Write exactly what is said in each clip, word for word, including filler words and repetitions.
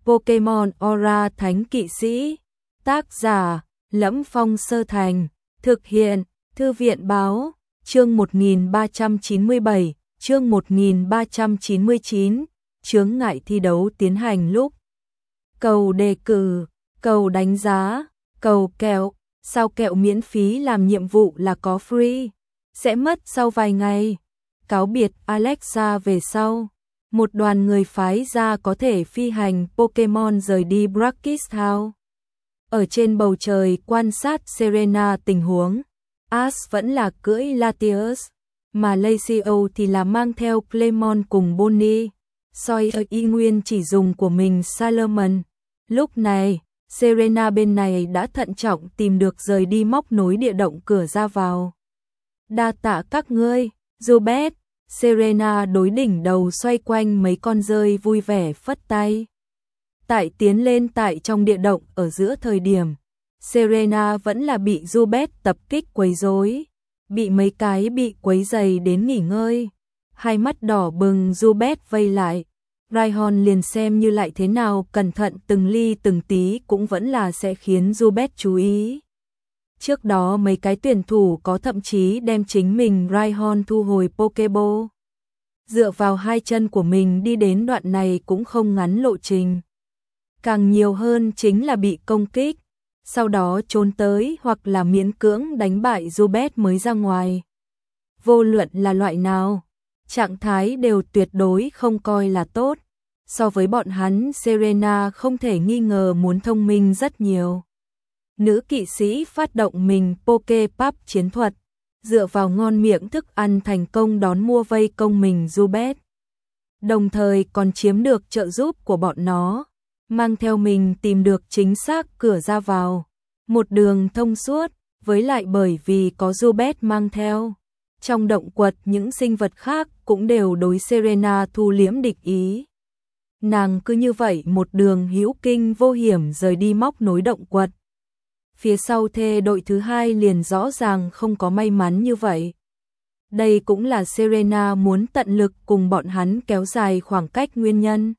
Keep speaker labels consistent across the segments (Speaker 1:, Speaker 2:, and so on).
Speaker 1: Pokemon Aura Thánh Kỵ Sĩ. Tác giả: Lẫm Phong Sơ Thành. Thực hiện: Thư viện báo. Chương một nghìn ba trăm chín mươi bảy, chương một nghìn ba trăm chín mươi chín. Chướng ngại thi đấu tiến hành lúc. Cầu đề cử, cầu đánh giá, cầu kẹo. Sao kẹo miễn phí làm nhiệm vụ là có free, sẽ mất sau vài ngày. Cáo biệt Alexa về sau. Một đoàn người phái ra có thể phi hành Pokemon rời đi Brackish House. Ở trên bầu trời quan sát Serena tình huống. Ash vẫn là cưỡi Latios, mà Lacio thì là mang theo Clemon cùng Bonnie. Sawyer y nguyên chỉ dùng của mình Salomon. Lúc này, Serena bên này đã thận trọng tìm được rời đi móc nối địa động cửa ra vào. Đa tạ các ngươi, Zubat. Serena đối đỉnh đầu xoay quanh mấy con rơi vui vẻ phất tay. Tại tiến lên tại trong địa động ở giữa thời điểm, Serena vẫn là bị Zubat tập kích quấy rối, bị mấy cái bị quấy dày đến nghỉ ngơi. Hai mắt đỏ bừng Zubat vây lại. Rhyhorn liền xem như lại thế nào cẩn thận từng ly từng tí cũng vẫn là sẽ khiến Zubat chú ý. Trước đó mấy cái tuyển thủ có thậm chí đem chính mình Rhyhorn thu hồi Pokéball. Dựa vào hai chân của mình đi đến đoạn này cũng không ngắn lộ trình. Càng nhiều hơn chính là bị công kích, sau đó trốn tới hoặc là miễn cưỡng đánh bại Zubat mới ra ngoài. Vô luận là loại nào, trạng thái đều tuyệt đối không coi là tốt. So với bọn hắn, Serena không thể nghi ngờ muốn thông minh rất nhiều. Nữ kỵ sĩ phát động mình Poképap chiến thuật, dựa vào ngon miệng thức ăn thành công đón mua vây công mình Zubat. Đồng thời còn chiếm được trợ giúp của bọn nó, mang theo mình tìm được chính xác cửa ra vào. Một đường thông suốt, với lại bởi vì có Zubat mang theo. Trong động quật những sinh vật khác cũng đều đối Serena thu liễm địch ý. Nàng cứ như vậy một đường hữu kinh vô hiểm rời đi móc nối động quật. Phía sau thê đội thứ hai liền rõ ràng không có may mắn như vậy. Đây cũng là Serena muốn tận lực cùng bọn hắn kéo dài khoảng cách nguyên nhân.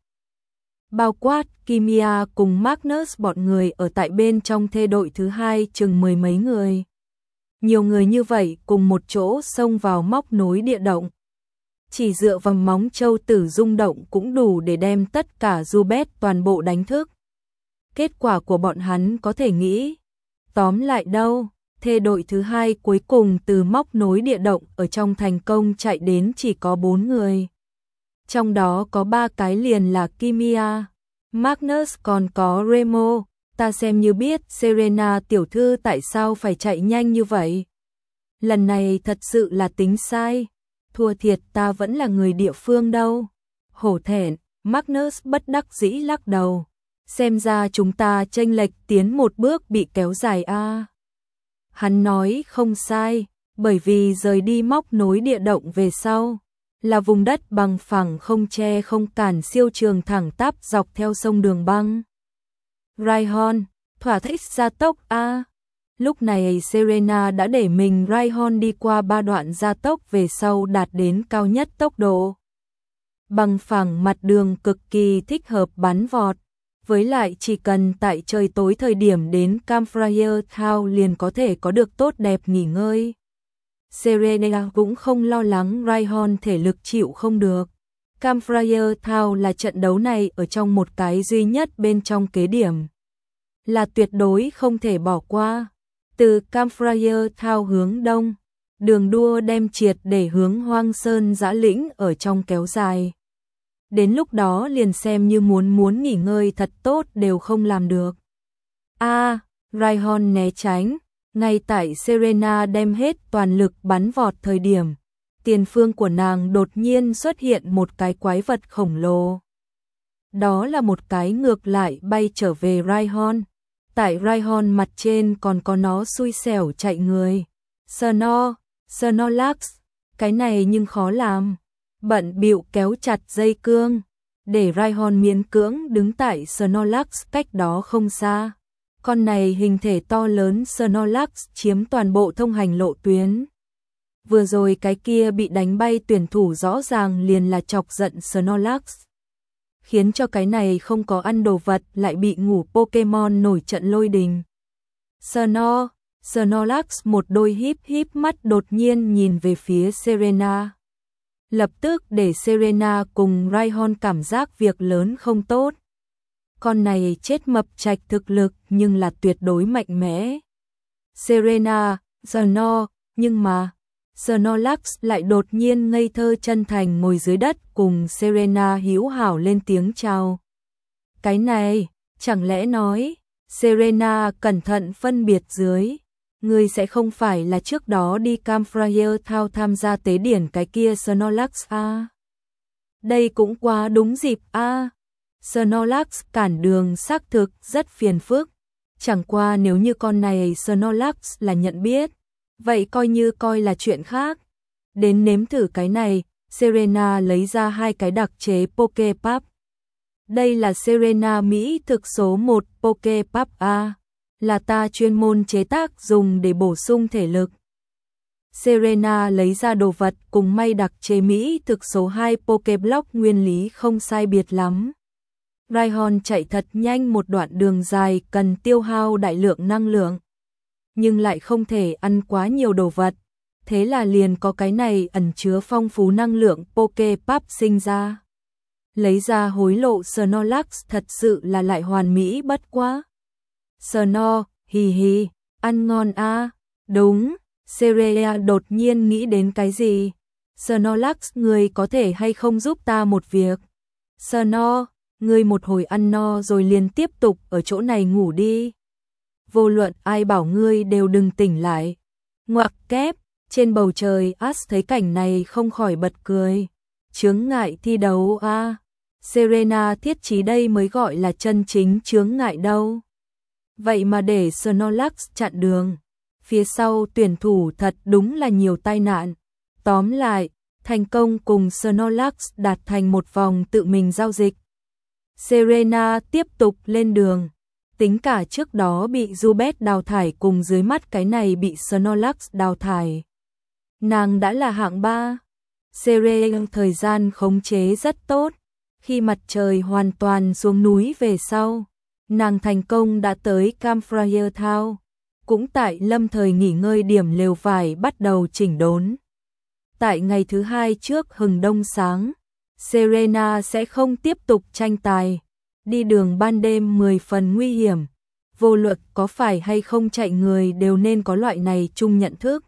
Speaker 1: Bao quát Kimia cùng Magnus bọn người ở tại bên trong thê đội thứ hai chừng mười mấy người. Nhiều người như vậy cùng một chỗ xông vào móc nối địa động. Chỉ dựa vào móng châu tử rung động cũng đủ để đem tất cả Zubat toàn bộ đánh thức. Kết quả của bọn hắn có thể nghĩ. Tóm lại đâu, thê đội thứ hai cuối cùng từ móc nối địa động ở trong thành công chạy đến chỉ có bốn người. Trong đó có ba cái liền là Kimia, Magnus còn có Remo. Ta xem như biết Serena tiểu thư tại sao phải chạy nhanh như vậy. Lần này thật sự là tính sai. Thua thiệt ta vẫn là người địa phương đâu. Hổ thẹn, Magnus bất đắc dĩ lắc đầu. Xem ra chúng ta chênh lệch tiến một bước bị kéo dài a. À. Hắn nói không sai, bởi vì rời đi móc nối địa động về sau, là vùng đất bằng phẳng không che không cản siêu trường thẳng tắp dọc theo sông đường băng. Rhyhorn, thỏa thích gia tốc a. À. Lúc này Serena đã để mình Rhyhorn đi qua ba đoạn gia tốc về sau đạt đến cao nhất tốc độ. Bằng phẳng mặt đường cực kỳ thích hợp bắn vọt. Với lại chỉ cần tại trời tối thời điểm đến Campfire Town liền có thể có được tốt đẹp nghỉ ngơi. Serena cũng không lo lắng Rhyhorn thể lực chịu không được. Campfire Town là trận đấu này ở trong một cái duy nhất bên trong kế điểm. Là tuyệt đối không thể bỏ qua. Từ Campfire Town hướng đông, đường đua đem triệt để hướng Hoang Sơn Dã Lĩnh ở trong kéo dài. Đến lúc đó liền xem như muốn muốn nghỉ ngơi thật tốt đều không làm được. A, à, Rhyhorn né tránh, ngay tại Serena đem hết toàn lực bắn vọt thời điểm, tiền phương của nàng đột nhiên xuất hiện một cái quái vật khổng lồ. Đó là một cái ngược lại bay trở về Rhyhorn. Tại Rhyhorn mặt trên còn có nó xui xẻo chạy người. Snor, Snorlax, cái này nhưng khó làm. Bận bịu kéo chặt dây cương, để Rhyhorn miễn cưỡng đứng tại Snorlax cách đó không xa. Con này hình thể to lớn Snorlax chiếm toàn bộ thông hành lộ tuyến. Vừa rồi cái kia bị đánh bay tuyển thủ rõ ràng liền là chọc giận Snorlax. khiến cho cái này không có ăn đồ vật lại bị ngủ Pokemon nổi trận lôi đình. Snor, Snorlax một đôi híp híp mắt đột nhiên nhìn về phía Serena. Lập tức để Serena cùng Rhyhorn cảm giác việc lớn không tốt. Con này chết mập trạch thực lực nhưng là tuyệt đối mạnh mẽ. Serena, Snor, nhưng mà Snorlax lại đột nhiên ngây thơ chân thành ngồi dưới đất cùng Serena hữu hảo lên tiếng chào. Cái này, chẳng lẽ nói, Serena cẩn thận phân biệt dưới, ngươi sẽ không phải là trước đó đi Campfire Town tham gia tế điển cái kia Snorlax a? Đây cũng quá đúng dịp a. Snorlax cản đường xác thực rất phiền phức, chẳng qua nếu như con này Snorlax là nhận biết, vậy coi như coi là chuyện khác. Đến nếm thử cái này, Serena lấy ra hai cái đặc chế Poképap. Đây là Serena Mỹ thực số một Poképap A, là ta chuyên môn chế tác dùng để bổ sung thể lực. Serena lấy ra đồ vật cùng may đặc chế Mỹ thực số hai Pokéblock nguyên lý không sai biệt lắm. Rhyhorn chạy thật nhanh một đoạn đường dài cần tiêu hao đại lượng năng lượng, nhưng lại không thể ăn quá nhiều đồ vật, thế là liền có cái này ẩn chứa phong phú năng lượng Poképap sinh ra. Lấy ra hối lộ Snorlax thật sự là lại hoàn mỹ bất quá. Snor, hì hì, ăn ngon a. À. Đúng, Serena đột nhiên nghĩ đến cái gì? Snorlax, người có thể hay không giúp ta một việc? Snor, ngươi một hồi ăn no rồi liền tiếp tục ở chỗ này ngủ đi. Vô luận ai bảo ngươi đều đừng tỉnh lại. Ngoặc kép, trên bầu trời Ash thấy cảnh này không khỏi bật cười. Chướng ngại thi đấu a. À. Serena thiết chí đây mới gọi là chân chính chướng ngại đâu. Vậy mà để Snorlax chặn đường. Phía sau tuyển thủ thật đúng là nhiều tai nạn. Tóm lại, thành công cùng Snorlax đạt thành một vòng tự mình giao dịch. Serena tiếp tục lên đường. Tính cả trước đó bị Zubat đào thải cùng dưới mắt cái này bị Snorlax đào thải. Nàng đã là hạng ba. Serena thời gian khống chế rất tốt. Khi mặt trời hoàn toàn xuống núi về sau, nàng thành công đã tới Campfire Town. Cũng tại lâm thời nghỉ ngơi điểm lều vải bắt đầu chỉnh đốn. Tại ngày thứ hai trước hừng đông sáng, Serena sẽ không tiếp tục tranh tài. Đi đường ban đêm mười phần nguy hiểm. Vô luận có phải hay không chạy người đều nên có loại này chung nhận thức.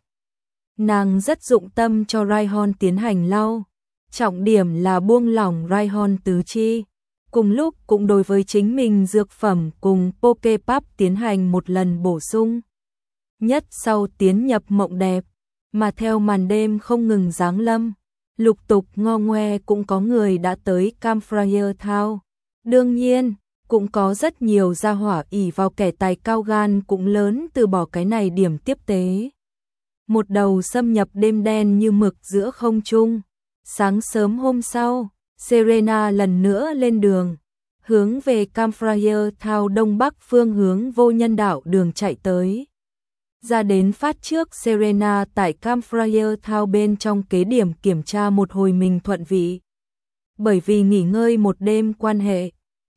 Speaker 1: Nàng rất dụng tâm cho Rhyhorn tiến hành lau. Trọng điểm là buông lỏng Rhyhorn tứ chi. Cùng lúc cũng đối với chính mình dược phẩm cùng Poképap tiến hành một lần bổ sung. Nhất sau tiến nhập mộng đẹp, mà theo màn đêm không ngừng giáng lâm, lục tục ngo ngoe cũng có người đã tới Campfire Town. Đương nhiên, cũng có rất nhiều gia hỏa ỷ vào kẻ tài cao gan cũng lớn từ bỏ cái này điểm tiếp tế. Một đầu xâm nhập đêm đen như mực giữa không trung. Sáng sớm hôm sau, Serena lần nữa lên đường, hướng về Campfire Town đông bắc phương hướng vô nhân đạo đường chạy tới. Ra đến phát trước Serena tại Campfire Town bên trong kế điểm kiểm tra một hồi mình thuận vị. Bởi vì nghỉ ngơi một đêm quan hệ,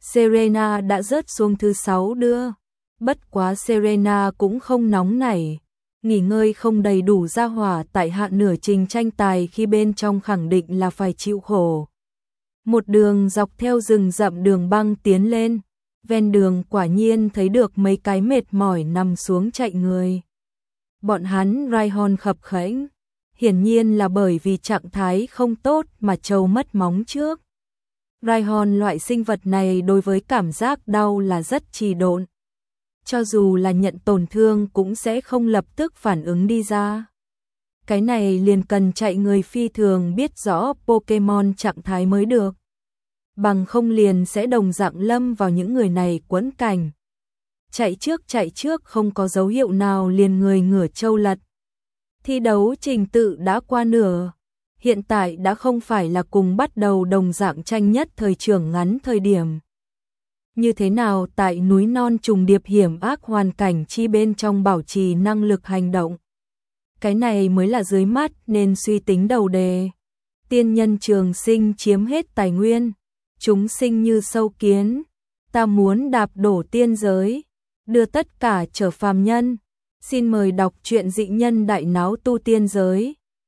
Speaker 1: Serena đã rớt xuống thứ sáu đưa. Bất quá Serena cũng không nóng nảy. Nghỉ ngơi không đầy đủ ra hỏa tại hạ nửa trình tranh tài khi bên trong khẳng định là phải chịu khổ. Một đường dọc theo rừng rậm đường băng tiến lên, ven đường quả nhiên thấy được mấy cái mệt mỏi nằm xuống chạy người. Bọn hắn Rhyhorn khập khẽnh, hiển nhiên là bởi vì trạng thái không tốt mà trâu mất móng trước. Rhyhorn loại sinh vật này đối với cảm giác đau là rất trì độn. Cho dù là nhận tổn thương cũng sẽ không lập tức phản ứng đi ra. Cái này liền cần chạy người phi thường biết rõ Pokemon trạng thái mới được. Bằng không liền sẽ đồng dạng lâm vào những người này quẫn cảnh. Chạy trước chạy trước không có dấu hiệu nào liền người ngửa trâu lật. Thi đấu trình tự đã qua nửa. Hiện tại đã không phải là cùng bắt đầu đồng dạng tranh nhất thời trường ngắn thời điểm. Như thế nào tại núi non trùng điệp hiểm ác hoàn cảnh chi bên trong bảo trì năng lực hành động. Cái này mới là dưới mắt nên suy tính đầu đề. Tiên nhân trường sinh chiếm hết tài nguyên. chúng sinh như sâu kiến, ta muốn đạp đổ tiên giới, đưa tất cả trở phàm nhân. Xin mời đọc truyện Dị Nhân Đại Náo Tu Tiên Giới.